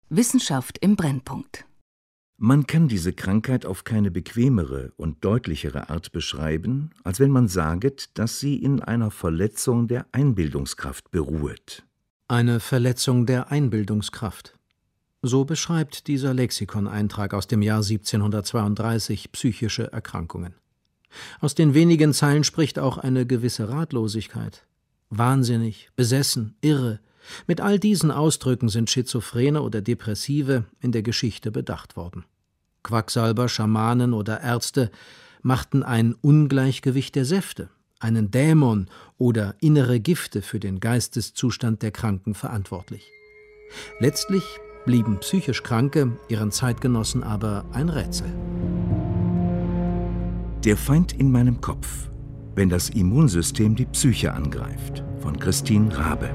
Wissenschaft im Brennpunkt. Man kann diese Krankheit auf keine bequemere und deutlichere Art beschreiben, als wenn man saget, dass sie in einer Verletzung der Einbildungskraft beruhet. Eine Verletzung der Einbildungskraft. So beschreibt dieser Lexikoneintrag aus dem Jahr 1732 psychische Erkrankungen. Aus den wenigen Zeilen spricht auch eine gewisse Ratlosigkeit. Wahnsinnig, besessen, irre. Mit all diesen Ausdrücken sind Schizophrene oder Depressive in der Geschichte bedacht worden. Quacksalber, Schamanen oder Ärzte machten ein Ungleichgewicht der Säfte, einen Dämon oder innere Gifte für den Geisteszustand der Kranken verantwortlich. Letztlich blieben psychisch Kranke ihren Zeitgenossen aber ein Rätsel. Der Feind in meinem Kopf, wenn das Immunsystem die Psyche angreift, von Christine Rabe.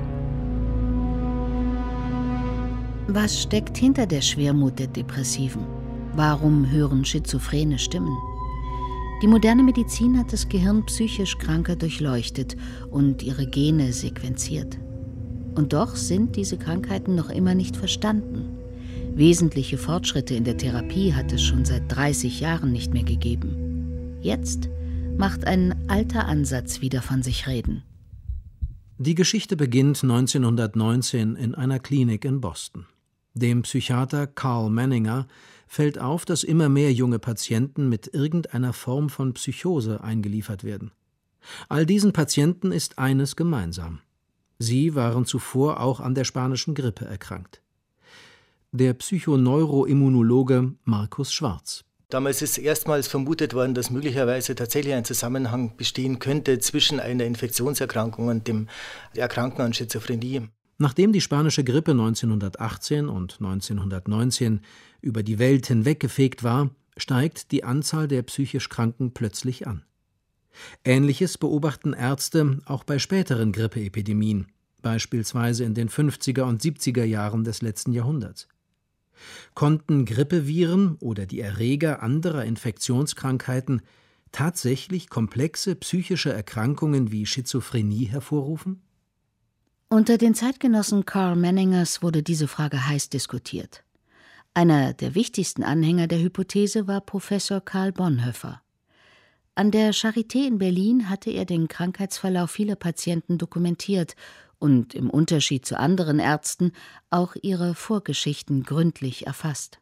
Was steckt hinter der Schwermut der Depressiven? Warum hören schizophrene Stimmen? Die moderne Medizin hat das Gehirn psychisch Kranker durchleuchtet und ihre Gene sequenziert. Und doch sind diese Krankheiten noch immer nicht verstanden. Wesentliche Fortschritte in der Therapie hat es schon seit 30 Jahren nicht mehr gegeben. Jetzt macht ein alter Ansatz wieder von sich reden. Die Geschichte beginnt 1919 in einer Klinik in Boston. Dem Psychiater Carl Menninger fällt auf, dass immer mehr junge Patienten mit irgendeiner Form von Psychose eingeliefert werden. All diesen Patienten ist eines gemeinsam: Sie waren zuvor auch an der spanischen Grippe erkrankt. Der Psychoneuroimmunologe Markus Schwarz. Damals ist erstmals vermutet worden, dass möglicherweise tatsächlich ein Zusammenhang bestehen könnte zwischen einer Infektionserkrankung und dem Erkranken an Schizophrenie. Nachdem die spanische Grippe 1918 und 1919 über die Welt hinweggefegt war, steigt die Anzahl der psychisch Kranken plötzlich an. Ähnliches beobachten Ärzte auch bei späteren Grippeepidemien, beispielsweise in den 50er und 70er Jahren des letzten Jahrhunderts. Konnten Grippeviren oder die Erreger anderer Infektionskrankheiten tatsächlich komplexe psychische Erkrankungen wie Schizophrenie hervorrufen? Unter den Zeitgenossen Carl Menningers wurde diese Frage heiß diskutiert. Einer der wichtigsten Anhänger der Hypothese war Professor Karl Bonhoeffer. An der Charité in Berlin hatte er den Krankheitsverlauf vieler Patienten dokumentiert und im Unterschied zu anderen Ärzten auch ihre Vorgeschichten gründlich erfasst.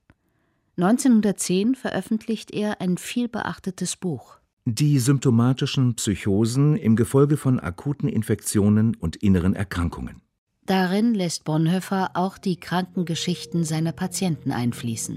1910 veröffentlicht er ein vielbeachtetes Buch. Die symptomatischen Psychosen im Gefolge von akuten Infektionen und inneren Erkrankungen. Darin lässt Bonhoeffer auch die Krankengeschichten seiner Patienten einfließen.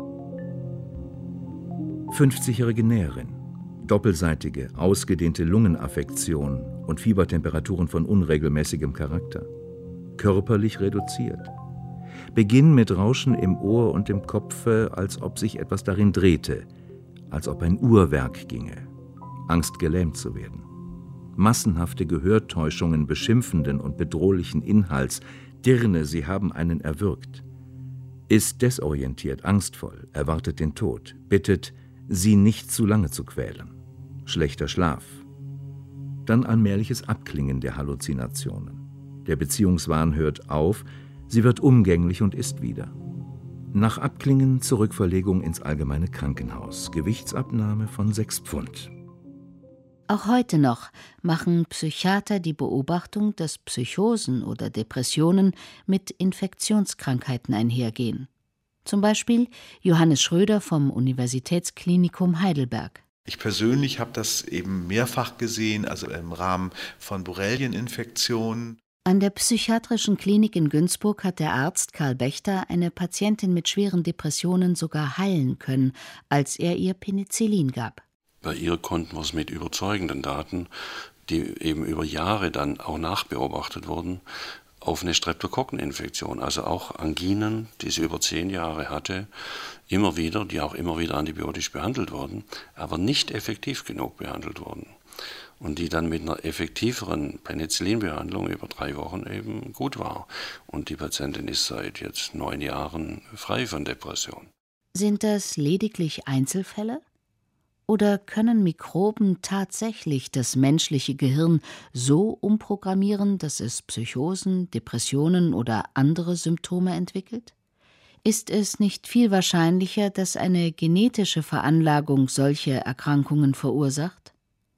50-jährige Näherin, doppelseitige, ausgedehnte Lungenaffektion und Fiebertemperaturen von unregelmäßigem Charakter. Körperlich reduziert. Beginn mit Rauschen im Ohr und im Kopfe, als ob sich etwas darin drehte, als ob ein Uhrwerk ginge. Angst, gelähmt zu werden. Massenhafte Gehörtäuschungen beschimpfenden und bedrohlichen Inhalts, Dirne, sie haben einen erwürgt. Ist desorientiert, angstvoll, erwartet den Tod, bittet, sie nicht zu lange zu quälen. Schlechter Schlaf. Dann allmähliches Abklingen der Halluzinationen. Der Beziehungswahn hört auf, sie wird umgänglich und ist wieder. Nach Abklingen Zurückverlegung ins allgemeine Krankenhaus, Gewichtsabnahme von 6 Pfund. Auch heute noch machen Psychiater die Beobachtung, dass Psychosen oder Depressionen mit Infektionskrankheiten einhergehen. Zum Beispiel Johannes Schröder vom Universitätsklinikum Heidelberg. Ich persönlich habe das eben mehrfach gesehen, also im Rahmen von Borrelieninfektionen. An der psychiatrischen Klinik in Günzburg hat der Arzt Karl Bechter eine Patientin mit schweren Depressionen sogar heilen können, als er ihr Penicillin gab. Bei ihr konnten wir es mit überzeugenden Daten, die eben über Jahre dann auch nachbeobachtet wurden, auf eine Streptokokkeninfektion, also auch Anginen, die sie über 10 Jahre hatte, die auch immer wieder antibiotisch behandelt wurden, aber nicht effektiv genug behandelt wurden. Und die dann mit einer effektiveren Penicillinbehandlung über 3 Wochen eben gut war. Und die Patientin ist seit jetzt 9 Jahren frei von Depression. Sind das lediglich Einzelfälle? Oder können Mikroben tatsächlich das menschliche Gehirn so umprogrammieren, dass es Psychosen, Depressionen oder andere Symptome entwickelt? Ist es nicht viel wahrscheinlicher, dass eine genetische Veranlagung solche Erkrankungen verursacht?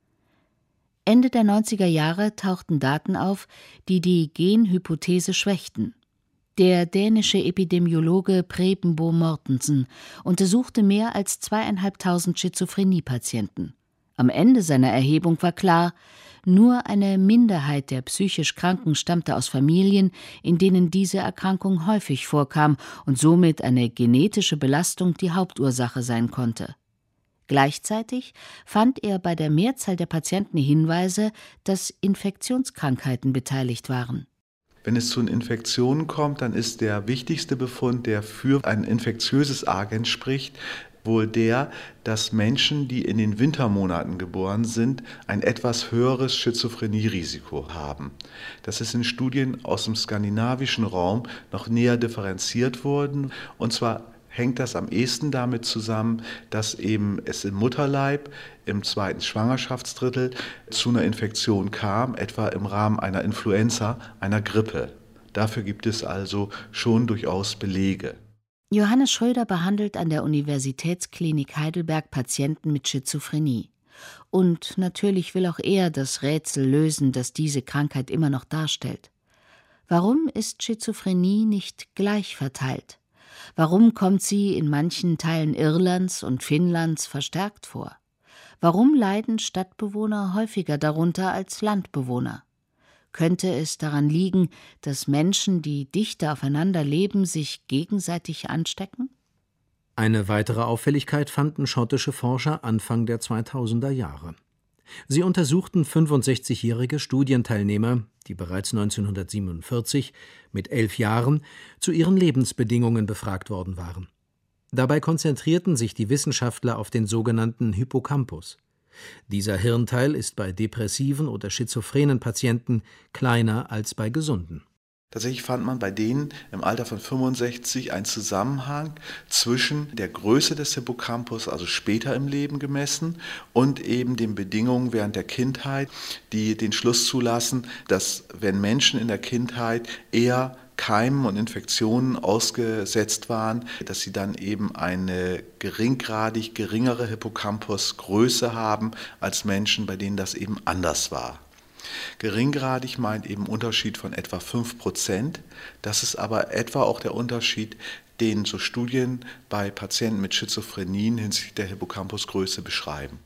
Ende der 90er Jahre tauchten Daten auf, die die Genhypothese schwächten. Der dänische Epidemiologe Preben Boe Mortensen untersuchte mehr als 2.500 Schizophrenie-Patienten. Am Ende seiner Erhebung war klar, nur eine Minderheit der psychisch Kranken stammte aus Familien, in denen diese Erkrankung häufig vorkam und somit eine genetische Belastung die Hauptursache sein konnte. Gleichzeitig fand er bei der Mehrzahl der Patienten Hinweise, dass Infektionskrankheiten beteiligt waren. Wenn es zu Infektionen kommt, dann ist der wichtigste Befund, der für ein infektiöses Agent spricht, wohl der, dass Menschen, die in den Wintermonaten geboren sind, ein etwas höheres Schizophrenierisiko haben. Das ist in Studien aus dem skandinavischen Raum noch näher differenziert worden. Und zwar hängt das am ehesten damit zusammen, dass eben es im Mutterleib im 2. Schwangerschaftsdrittel zu einer Infektion kam, etwa im Rahmen einer Influenza, einer Grippe. Dafür gibt es also schon durchaus Belege. Johannes Schröder behandelt an der Universitätsklinik Heidelberg Patienten mit Schizophrenie. Und natürlich will auch er das Rätsel lösen, das diese Krankheit immer noch darstellt. Warum ist Schizophrenie nicht gleich verteilt? Warum kommt sie in manchen Teilen Irlands und Finnlands verstärkt vor? Warum leiden Stadtbewohner häufiger darunter als Landbewohner? Könnte es daran liegen, dass Menschen, die dichter aufeinander leben, sich gegenseitig anstecken? Eine weitere Auffälligkeit fanden schottische Forscher Anfang der 2000er Jahre. Sie untersuchten 65-jährige Studienteilnehmer, die bereits 1947 mit 11 Jahren zu ihren Lebensbedingungen befragt worden waren. Dabei konzentrierten sich die Wissenschaftler auf den sogenannten Hippocampus. Dieser Hirnteil ist bei depressiven oder schizophrenen Patienten kleiner als bei gesunden. Tatsächlich fand man bei denen im Alter von 65 einen Zusammenhang zwischen der Größe des Hippocampus, also später im Leben gemessen, und eben den Bedingungen während der Kindheit, die den Schluss zulassen, dass wenn Menschen in der Kindheit eher Keimen und Infektionen ausgesetzt waren, dass sie dann eben eine geringgradig geringere Hippocampusgröße haben als Menschen, bei denen das eben anders war. Geringgradig meint eben Unterschied von etwa 5%. Das ist aber etwa auch der Unterschied, den so Studien bei Patienten mit Schizophrenien hinsichtlich der Hippocampusgröße beschreiben.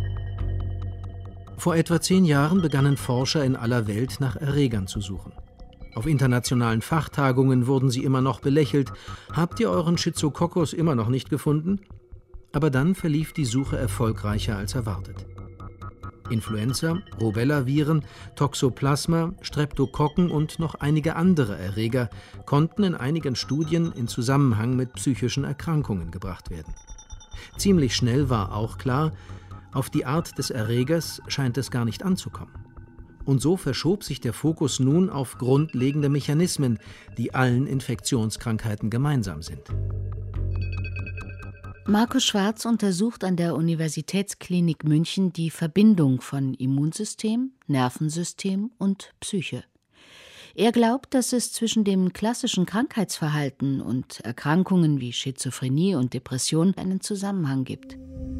Vor etwa 10 Jahren begannen Forscher in aller Welt nach Erregern zu suchen. Auf internationalen Fachtagungen wurden sie immer noch belächelt. Habt ihr euren Schizococcus immer noch nicht gefunden? Aber dann verlief die Suche erfolgreicher als erwartet. Influenza, Rubella-Viren, Toxoplasma, Streptokokken und noch einige andere Erreger konnten in einigen Studien in Zusammenhang mit psychischen Erkrankungen gebracht werden. Ziemlich schnell war auch klar, auf die Art des Erregers scheint es gar nicht anzukommen. Und so verschob sich der Fokus nun auf grundlegende Mechanismen, die allen Infektionskrankheiten gemeinsam sind. Markus Schwarz untersucht an der Universitätsklinik München die Verbindung von Immunsystem, Nervensystem und Psyche. Er glaubt, dass es zwischen dem klassischen Krankheitsverhalten und Erkrankungen wie Schizophrenie und Depression einen Zusammenhang gibt.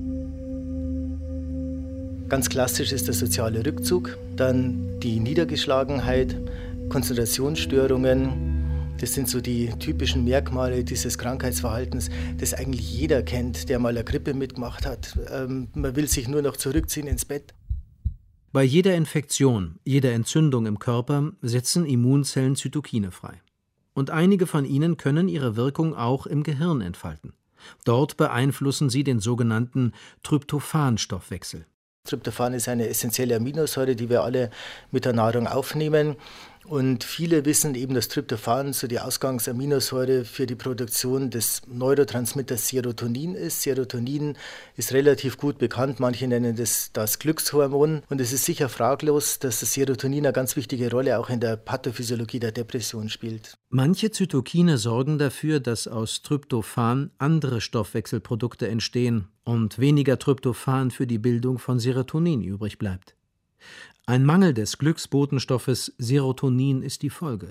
Ganz klassisch ist der soziale Rückzug, dann die Niedergeschlagenheit, Konzentrationsstörungen. Das sind so die typischen Merkmale dieses Krankheitsverhaltens, das eigentlich jeder kennt, der mal eine Grippe mitgemacht hat. Man will sich nur noch zurückziehen ins Bett. Bei jeder Infektion, jeder Entzündung im Körper setzen Immunzellen Zytokine frei. Und einige von ihnen können ihre Wirkung auch im Gehirn entfalten. Dort beeinflussen sie den sogenannten Tryptophan-Stoffwechsel. Tryptophan ist eine essentielle Aminosäure, die wir alle mit der Nahrung aufnehmen. Und viele wissen eben, dass Tryptophan so die Ausgangsaminosäure für die Produktion des Neurotransmitters Serotonin ist. Serotonin ist relativ gut bekannt, manche nennen das Glückshormon. Und es ist sicher fraglos, dass das Serotonin eine ganz wichtige Rolle auch in der Pathophysiologie der Depression spielt. Manche Zytokine sorgen dafür, dass aus Tryptophan andere Stoffwechselprodukte entstehen und weniger Tryptophan für die Bildung von Serotonin übrig bleibt. Ein Mangel des Glücksbotenstoffes Serotonin ist die Folge.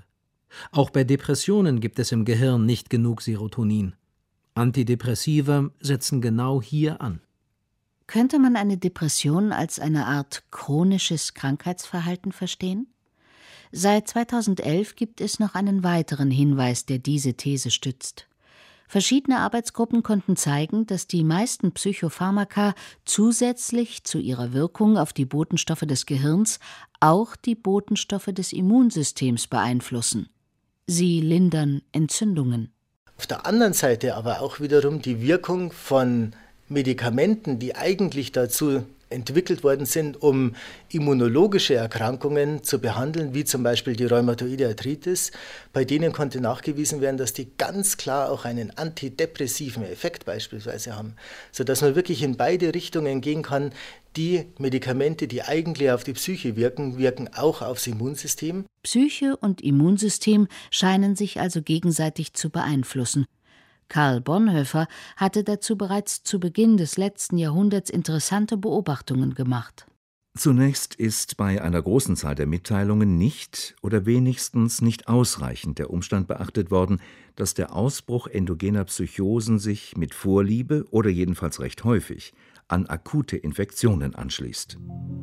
Auch bei Depressionen gibt es im Gehirn nicht genug Serotonin. Antidepressiva setzen genau hier an. Könnte man eine Depression als eine Art chronisches Krankheitsverhalten verstehen? Seit 2011 gibt es noch einen weiteren Hinweis, der diese These stützt. Verschiedene Arbeitsgruppen konnten zeigen, dass die meisten Psychopharmaka zusätzlich zu ihrer Wirkung auf die Botenstoffe des Gehirns auch die Botenstoffe des Immunsystems beeinflussen. Sie lindern Entzündungen. Auf der anderen Seite aber auch wiederum die Wirkung von Medikamenten, die eigentlich dazu entwickelt worden sind, um immunologische Erkrankungen zu behandeln, wie zum Beispiel die rheumatoide Arthritis. Bei denen konnte nachgewiesen werden, dass die ganz klar auch einen antidepressiven Effekt beispielsweise haben, sodass man wirklich in beide Richtungen gehen kann. Die Medikamente, die eigentlich auf die Psyche wirken, wirken auch aufs Immunsystem. Psyche und Immunsystem scheinen sich also gegenseitig zu beeinflussen. Karl Bonhoeffer hatte dazu bereits zu Beginn des letzten Jahrhunderts interessante Beobachtungen gemacht. Zunächst ist bei einer großen Zahl der Mitteilungen nicht oder wenigstens nicht ausreichend der Umstand beachtet worden, dass der Ausbruch endogener Psychosen sich mit Vorliebe oder jedenfalls recht häufig an akute Infektionen anschließt.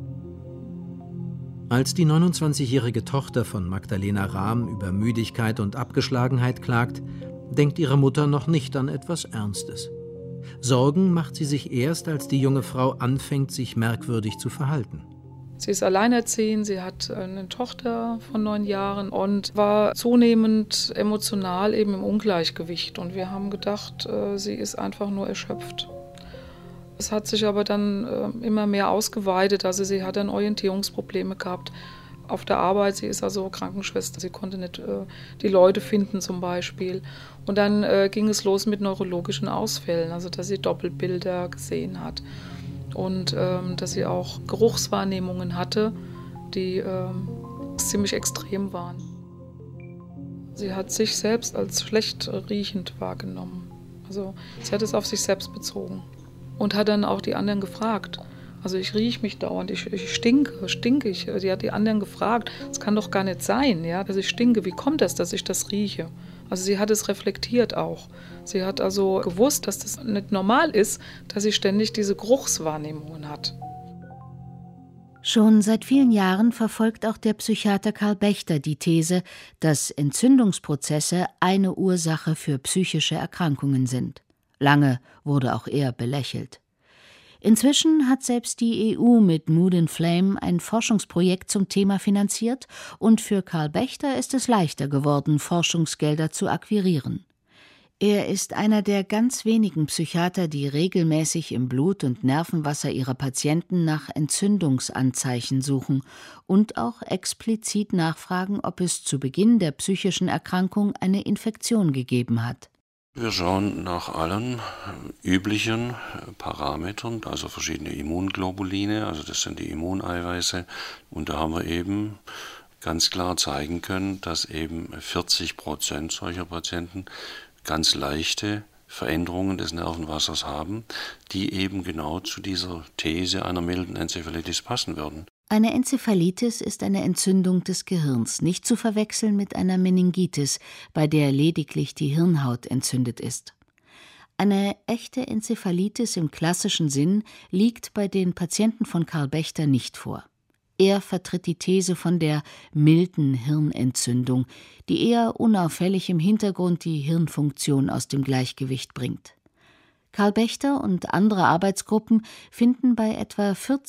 Als die 29-jährige Tochter von Magdalena Rahm über Müdigkeit und Abgeschlagenheit klagt, denkt ihre Mutter noch nicht an etwas Ernstes. Sorgen macht sie sich erst, als die junge Frau anfängt, sich merkwürdig zu verhalten. Sie ist alleinerziehend, sie hat eine Tochter von 9 Jahren und war zunehmend emotional eben im Ungleichgewicht. Und wir haben gedacht, sie ist einfach nur erschöpft. Es hat sich aber dann immer mehr ausgeweitet, also sie hat dann Orientierungsprobleme gehabt. Auf der Arbeit, sie ist also Krankenschwester, sie konnte nicht die Leute finden zum Beispiel. Und dann ging es los mit neurologischen Ausfällen, also dass sie Doppelbilder gesehen hat und dass sie auch Geruchswahrnehmungen hatte, die ziemlich extrem waren. Sie hat sich selbst als schlecht riechend wahrgenommen, also sie hat es auf sich selbst bezogen und hat dann auch die anderen gefragt. Also ich rieche mich dauernd, ich stinke ich. Sie hat die anderen gefragt, es kann doch gar nicht sein, ja, dass ich stinke. Wie kommt das, dass ich das rieche? Also sie hat es reflektiert auch. Sie hat also gewusst, dass das nicht normal ist, dass sie ständig diese Geruchswahrnehmungen hat. Schon seit vielen Jahren verfolgt auch der Psychiater Karl Bechter die These, dass Entzündungsprozesse eine Ursache für psychische Erkrankungen sind. Lange wurde auch er belächelt. Inzwischen hat selbst die EU mit Mood and Flame ein Forschungsprojekt zum Thema finanziert und für Karl Bechter ist es leichter geworden, Forschungsgelder zu akquirieren. Er ist einer der ganz wenigen Psychiater, die regelmäßig im Blut- und Nervenwasser ihrer Patienten nach Entzündungsanzeichen suchen und auch explizit nachfragen, ob es zu Beginn der psychischen Erkrankung eine Infektion gegeben hat. Wir schauen nach allen üblichen Parametern, also verschiedene Immunglobuline, also das sind die Immuneiweiße. Und da haben wir eben ganz klar zeigen können, dass eben 40% solcher Patienten ganz leichte Veränderungen des Nervenwassers haben, die eben genau zu dieser These einer milden Enzephalitis passen würden. Eine Enzephalitis ist eine Entzündung des Gehirns, nicht zu verwechseln mit einer Meningitis, bei der lediglich die Hirnhaut entzündet ist. Eine echte Enzephalitis im klassischen Sinn liegt bei den Patienten von Karl Bechter nicht vor. Er vertritt die These von der milden Hirnentzündung, die eher unauffällig im Hintergrund die Hirnfunktion aus dem Gleichgewicht bringt. Karl Bechter und andere Arbeitsgruppen finden bei etwa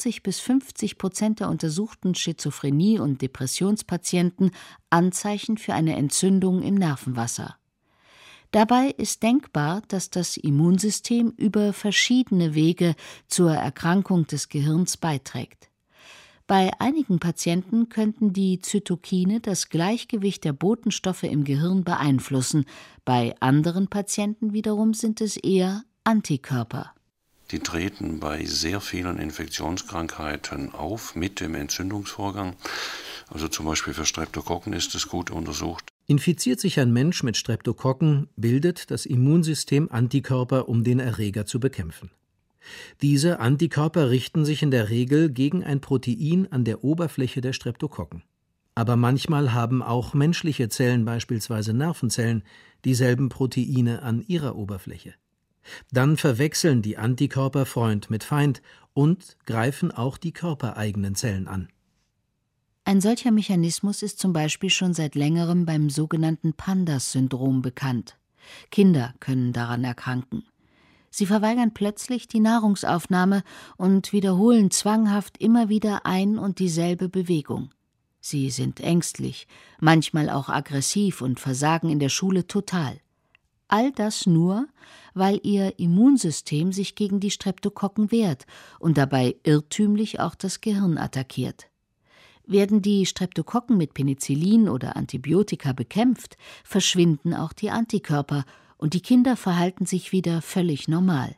40-50% der untersuchten Schizophrenie- und Depressionspatienten Anzeichen für eine Entzündung im Nervenwasser. Dabei ist denkbar, dass das Immunsystem über verschiedene Wege zur Erkrankung des Gehirns beiträgt. Bei einigen Patienten könnten die Zytokine das Gleichgewicht der Botenstoffe im Gehirn beeinflussen, bei anderen Patienten wiederum sind es eher Antikörper. Die treten bei sehr vielen Infektionskrankheiten auf mit dem Entzündungsvorgang. Also zum Beispiel für Streptokokken ist es gut untersucht. Infiziert sich ein Mensch mit Streptokokken, bildet das Immunsystem Antikörper, um den Erreger zu bekämpfen. Diese Antikörper richten sich in der Regel gegen ein Protein an der Oberfläche der Streptokokken. Aber manchmal haben auch menschliche Zellen, beispielsweise Nervenzellen, dieselben Proteine an ihrer Oberfläche. Dann verwechseln die Antikörper Freund mit Feind und greifen auch die körpereigenen Zellen an. Ein solcher Mechanismus ist zum Beispiel schon seit längerem beim sogenannten PANDAS-Syndrom bekannt. Kinder können daran erkranken. Sie verweigern plötzlich die Nahrungsaufnahme und wiederholen zwanghaft immer wieder ein und dieselbe Bewegung. Sie sind ängstlich, manchmal auch aggressiv und versagen in der Schule total. All das nur, weil ihr Immunsystem sich gegen die Streptokokken wehrt und dabei irrtümlich auch das Gehirn attackiert. Werden die Streptokokken mit Penicillin oder Antibiotika bekämpft, verschwinden auch die Antikörper und die Kinder verhalten sich wieder völlig normal.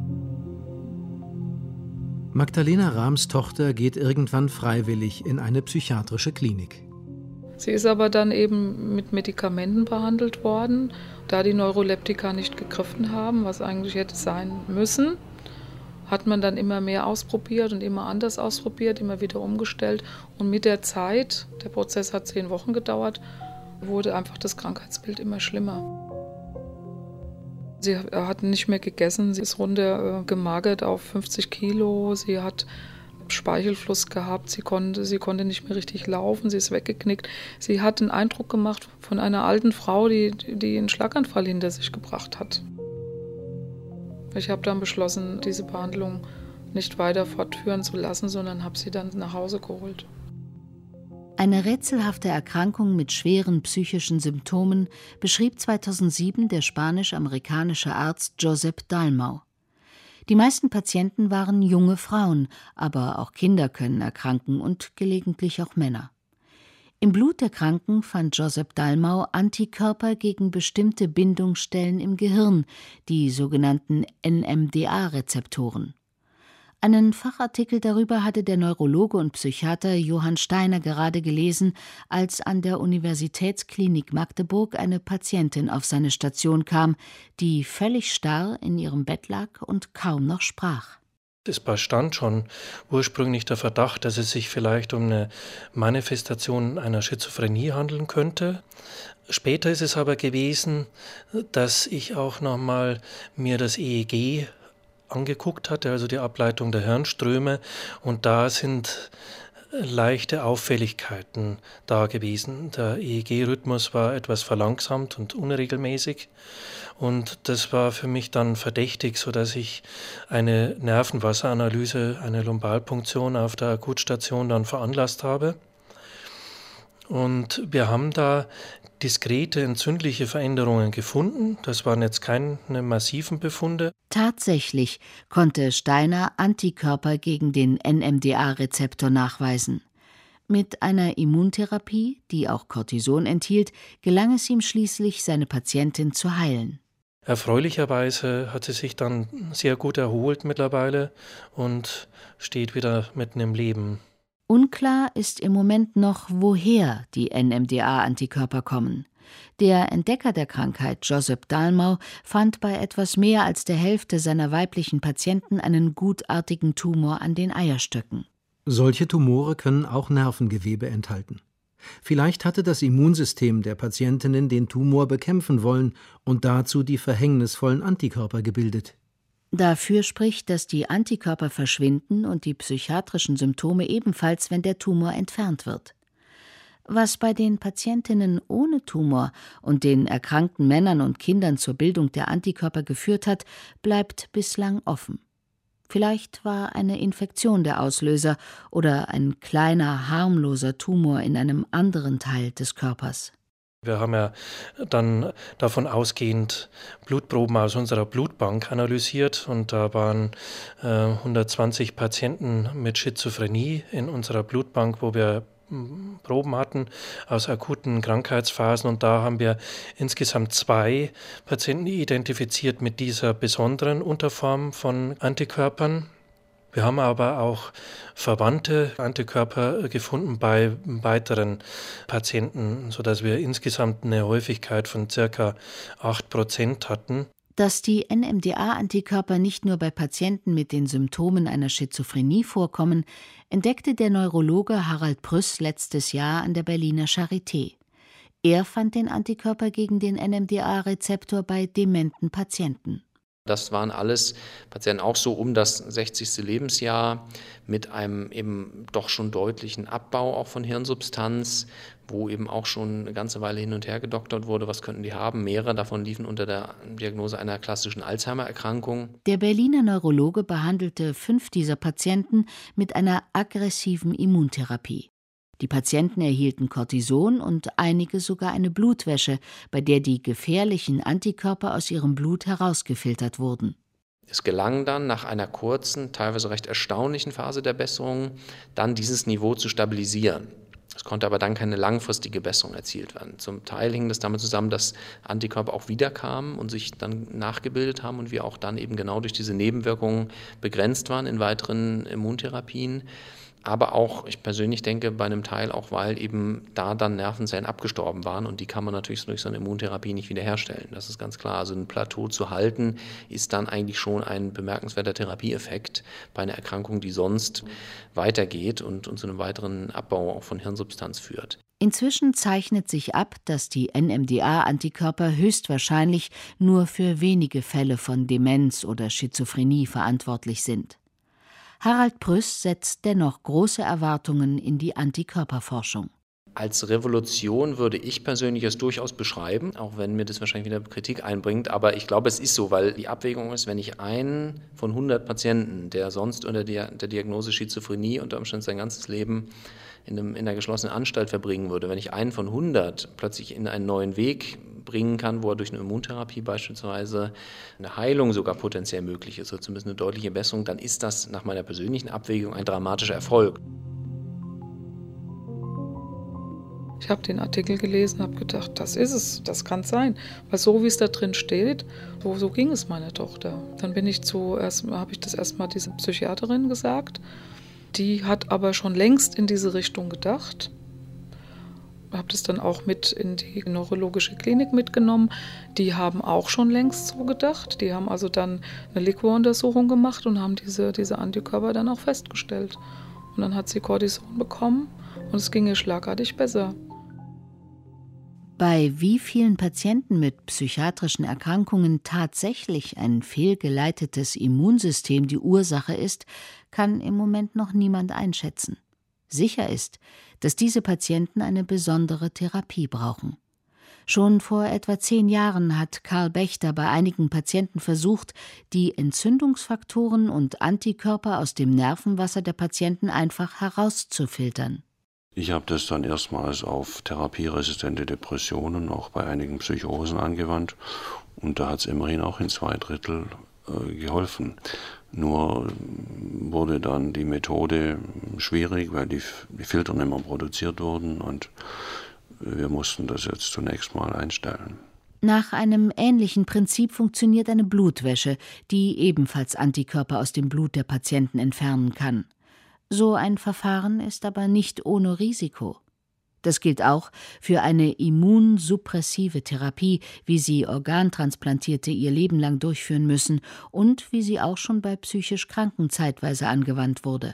Magdalena Rahms Tochter geht irgendwann freiwillig in eine psychiatrische Klinik. Sie ist aber dann eben mit Medikamenten behandelt worden, da die Neuroleptika nicht gegriffen haben, was eigentlich hätte sein müssen. Hat man dann immer mehr ausprobiert und immer anders ausprobiert, immer wieder umgestellt. Und mit der Zeit, der Prozess hat 10 Wochen gedauert, wurde einfach das Krankheitsbild immer schlimmer. Sie hat nicht mehr gegessen, sie ist runter gemagert auf 50 Kilo, sie hat Speichelfluss gehabt, sie konnte nicht mehr richtig laufen, sie ist weggeknickt. Sie hat den Eindruck gemacht von einer alten Frau, die einen Schlaganfall hinter sich gebracht hat. Ich habe dann beschlossen, diese Behandlung nicht weiter fortführen zu lassen, sondern habe sie dann nach Hause geholt. Eine rätselhafte Erkrankung mit schweren psychischen Symptomen beschrieb 2007 der spanisch-amerikanische Arzt Josep Dalmau. Die meisten Patienten waren junge Frauen, aber auch Kinder können erkranken und gelegentlich auch Männer. Im Blut der Kranken fand Josep Dalmau Antikörper gegen bestimmte Bindungsstellen im Gehirn, die sogenannten NMDA-Rezeptoren. Einen Fachartikel darüber hatte der Neurologe und Psychiater Johann Steiner gerade gelesen, als an der Universitätsklinik Magdeburg eine Patientin auf seine Station kam, die völlig starr in ihrem Bett lag und kaum noch sprach. Es bestand schon ursprünglich der Verdacht, dass es sich vielleicht um eine Manifestation einer Schizophrenie handeln könnte. Später ist es aber gewesen, dass ich auch nochmal mir das EEG angeguckt hatte, also die Ableitung der Hirnströme, und da sind leichte Auffälligkeiten da gewesen. Der EEG-Rhythmus war etwas verlangsamt und unregelmäßig und das war für mich dann verdächtig, sodass ich eine Nervenwasseranalyse, eine Lumbalpunktion auf der Akutstation dann veranlasst habe. Und wir haben da diskrete entzündliche Veränderungen gefunden. Das waren jetzt keine massiven Befunde. Tatsächlich konnte Steiner Antikörper gegen den NMDA-Rezeptor nachweisen. Mit einer Immuntherapie, die auch Cortison enthielt, gelang es ihm schließlich, seine Patientin zu heilen. Erfreulicherweise hat sie sich dann sehr gut erholt mittlerweile und steht wieder mitten im Leben. Unklar ist im Moment noch, woher die NMDA-Antikörper kommen. Der Entdecker der Krankheit, Josep Dalmau, fand bei etwas mehr als der Hälfte seiner weiblichen Patienten einen gutartigen Tumor an den Eierstöcken. Solche Tumore können auch Nervengewebe enthalten. Vielleicht hatte das Immunsystem der Patientinnen den Tumor bekämpfen wollen und dazu die verhängnisvollen Antikörper gebildet. Dafür spricht, dass die Antikörper verschwinden und die psychiatrischen Symptome ebenfalls, wenn der Tumor entfernt wird. Was bei den Patientinnen ohne Tumor und den erkrankten Männern und Kindern zur Bildung der Antikörper geführt hat, bleibt bislang offen. Vielleicht war eine Infektion der Auslöser oder ein kleiner, harmloser Tumor in einem anderen Teil des Körpers. Wir haben ja dann davon ausgehend Blutproben aus unserer Blutbank analysiert und da waren 120 Patienten mit Schizophrenie in unserer Blutbank, wo wir Proben hatten aus akuten Krankheitsphasen und da haben wir insgesamt 2 Patienten identifiziert mit dieser besonderen Unterform von Antikörpern. Wir haben aber auch verwandte Antikörper gefunden bei weiteren Patienten, sodass wir insgesamt eine Häufigkeit von ca. 8% hatten. Dass die NMDA-Antikörper nicht nur bei Patienten mit den Symptomen einer Schizophrenie vorkommen, entdeckte der Neurologe Harald Prüss letztes Jahr an der Berliner Charité. Er fand den Antikörper gegen den NMDA-Rezeptor bei dementen Patienten. Das waren alles Patienten auch so um das 60. Lebensjahr mit einem eben doch schon deutlichen Abbau auch von Hirnsubstanz, wo eben auch schon eine ganze Weile hin und her gedoktert wurde, was könnten die haben. Mehrere davon liefen unter der Diagnose einer klassischen Alzheimer-Erkrankung. Der Berliner Neurologe behandelte 5 dieser Patienten mit einer aggressiven Immuntherapie. Die Patienten erhielten Cortison und einige sogar eine Blutwäsche, bei der die gefährlichen Antikörper aus ihrem Blut herausgefiltert wurden. Es gelang dann nach einer kurzen, teilweise recht erstaunlichen Phase der Besserung, dann dieses Niveau zu stabilisieren. Es konnte aber dann keine langfristige Besserung erzielt werden. Zum Teil hing das damit zusammen, dass Antikörper auch wiederkamen und sich dann nachgebildet haben und wir auch dann eben genau durch diese Nebenwirkungen begrenzt waren in weiteren Immuntherapien. Aber auch, ich persönlich denke, bei einem Teil auch, weil eben da dann Nervenzellen abgestorben waren und die kann man natürlich durch so eine Immuntherapie nicht wiederherstellen. Das ist ganz klar. Also ein Plateau zu halten, ist dann eigentlich schon ein bemerkenswerter Therapieeffekt bei einer Erkrankung, die sonst weitergeht und zu einem weiteren Abbau auch von Hirnsubstanz führt. Inzwischen zeichnet sich ab, dass die NMDA-Antikörper höchstwahrscheinlich nur für wenige Fälle von Demenz oder Schizophrenie verantwortlich sind. Harald Prüss setzt dennoch große Erwartungen in die Antikörperforschung. Als Revolution würde ich persönlich es durchaus beschreiben, auch wenn mir das wahrscheinlich wieder Kritik einbringt. Aber ich glaube, es ist so, weil die Abwägung ist, wenn ich einen von 100 Patienten, der sonst unter der Diagnose Schizophrenie unter Umständen sein ganzes Leben in einer geschlossenen Anstalt verbringen würde, wenn ich einen von 100 plötzlich in einen neuen Weg bringen kann, wo er durch eine Immuntherapie beispielsweise eine Heilung sogar potenziell möglich ist, oder zumindest eine deutliche Besserung, dann ist das nach meiner persönlichen Abwägung ein dramatischer Erfolg. Ich habe den Artikel gelesen, habe gedacht, das ist es, das kann es sein. Weil so wie es da drin steht, so ging es meiner Tochter. Dann habe ich das erstmal dieser Psychiaterin gesagt. Die hat aber schon längst in diese Richtung gedacht. Ich habe das dann auch mit in die neurologische Klinik mitgenommen. Die haben auch schon längst so gedacht. Die haben also dann eine Liquoruntersuchung gemacht und haben diese Antikörper dann auch festgestellt. Und dann hat sie Cortison bekommen und es ging ihr schlagartig besser. Bei wie vielen Patienten mit psychiatrischen Erkrankungen tatsächlich ein fehlgeleitetes Immunsystem die Ursache ist, kann im Moment noch niemand einschätzen. Sicher ist, dass diese Patienten eine besondere Therapie brauchen. Schon vor etwa 10 Jahren hat Karl Bechter bei einigen Patienten versucht, die Entzündungsfaktoren und Antikörper aus dem Nervenwasser der Patienten einfach herauszufiltern. Ich habe das dann erstmals auf therapieresistente Depressionen, auch bei einigen Psychosen angewandt. Und da hat es immerhin auch in 2/3 geholfen. Nur wurde dann die Methode schwierig, weil die Filter nicht mehr produziert wurden und wir mussten das jetzt zunächst mal einstellen. Nach einem ähnlichen Prinzip funktioniert eine Blutwäsche, die ebenfalls Antikörper aus dem Blut der Patienten entfernen kann. So ein Verfahren ist aber nicht ohne Risiko. Das gilt auch für eine immunsuppressive Therapie, wie sie Organtransplantierte ihr Leben lang durchführen müssen und wie sie auch schon bei psychisch Kranken zeitweise angewandt wurde.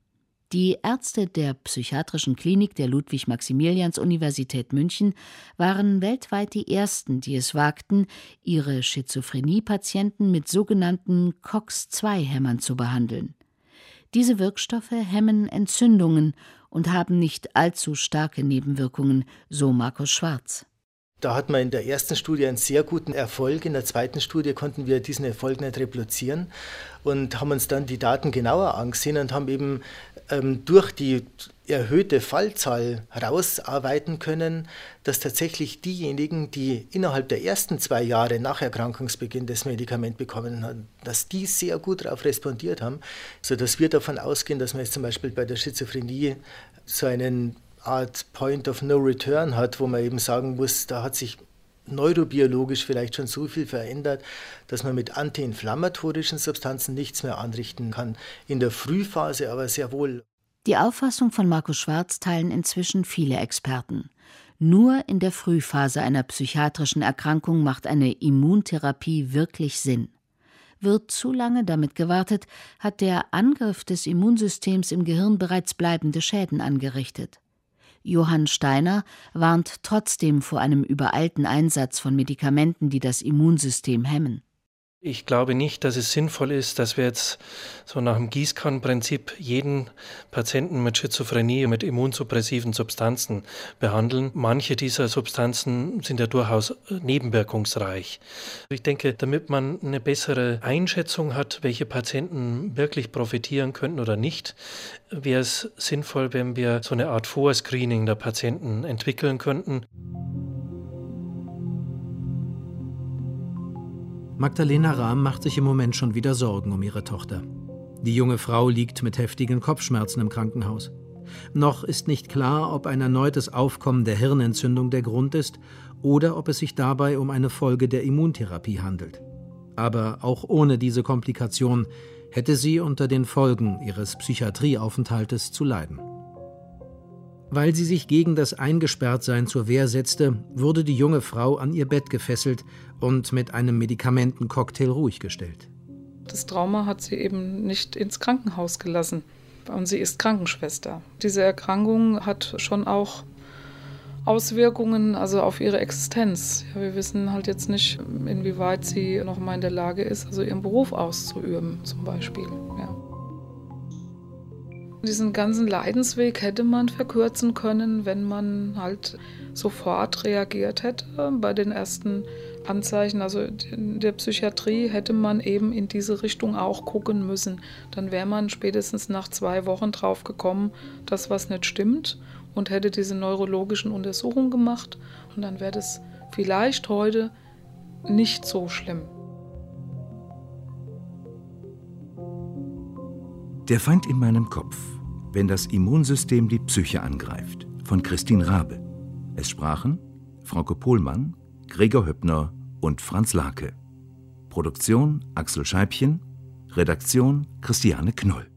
Die Ärzte der psychiatrischen Klinik der Ludwig-Maximilians-Universität München waren weltweit die ersten, die es wagten, ihre Schizophrenie-Patienten mit sogenannten COX-2-Hämmern zu behandeln. Diese Wirkstoffe hemmen Entzündungen und haben nicht allzu starke Nebenwirkungen, so Markus Schwarz. Da hat man in der ersten Studie einen sehr guten Erfolg. In der zweiten Studie konnten wir diesen Erfolg nicht replizieren und haben uns dann die Daten genauer angesehen und haben eben durch die erhöhte Fallzahl herausarbeiten können, dass tatsächlich diejenigen, die innerhalb der ersten 2 Jahre nach Erkrankungsbeginn das Medikament bekommen haben, dass die sehr gut darauf respondiert haben, sodass wir davon ausgehen, dass man jetzt zum Beispiel bei der Schizophrenie so einen Art Point of No Return hat, wo man eben sagen muss, da hat sich neurobiologisch vielleicht schon so viel verändert, dass man mit antiinflammatorischen Substanzen nichts mehr anrichten kann. In der Frühphase aber sehr wohl. Die Auffassung von Markus Schwarz teilen inzwischen viele Experten. Nur in der Frühphase einer psychiatrischen Erkrankung macht eine Immuntherapie wirklich Sinn. Wird zu lange damit gewartet, hat der Angriff des Immunsystems im Gehirn bereits bleibende Schäden angerichtet. Johann Steiner warnt trotzdem vor einem übereilten Einsatz von Medikamenten, die das Immunsystem hemmen. Ich glaube nicht, dass es sinnvoll ist, dass wir jetzt so nach dem Gießkannenprinzip jeden Patienten mit Schizophrenie mit immunsuppressiven Substanzen behandeln. Manche dieser Substanzen sind ja durchaus nebenwirkungsreich. Ich denke, damit man eine bessere Einschätzung hat, welche Patienten wirklich profitieren könnten oder nicht, wäre es sinnvoll, wenn wir so eine Art Vorscreening der Patienten entwickeln könnten. Magdalena Rahm macht sich im Moment schon wieder Sorgen um ihre Tochter. Die junge Frau liegt mit heftigen Kopfschmerzen im Krankenhaus. Noch ist nicht klar, ob ein erneutes Aufkommen der Hirnentzündung der Grund ist oder ob es sich dabei um eine Folge der Immuntherapie handelt. Aber auch ohne diese Komplikation hätte sie unter den Folgen ihres Psychiatrieaufenthaltes zu leiden. Weil sie sich gegen das Eingesperrtsein zur Wehr setzte, wurde die junge Frau an ihr Bett gefesselt und mit einem Medikamentencocktail ruhig gestellt. Das Trauma hat sie eben nicht ins Krankenhaus gelassen. Und sie ist Krankenschwester. Diese Erkrankung hat schon auch Auswirkungen auf ihre Existenz. Ja, wir wissen halt jetzt nicht, inwieweit sie noch mal in der Lage ist, ihren Beruf auszuüben zum Beispiel. Ja. Diesen ganzen Leidensweg hätte man verkürzen können, wenn man halt sofort reagiert hätte. Bei den ersten Anzeichen, in der Psychiatrie, hätte man eben in diese Richtung auch gucken müssen. Dann wäre man spätestens nach 2 Wochen drauf gekommen, dass was nicht stimmt und hätte diese neurologischen Untersuchungen gemacht. Und dann wäre das vielleicht heute nicht so schlimm. Der Feind in meinem Kopf, wenn das Immunsystem die Psyche angreift, von Christine Rabe. Es sprachen Frauke Pohlmann, Gregor Höppner und Franz Lake. Produktion Axel Scheibchen, Redaktion Christiane Knoll.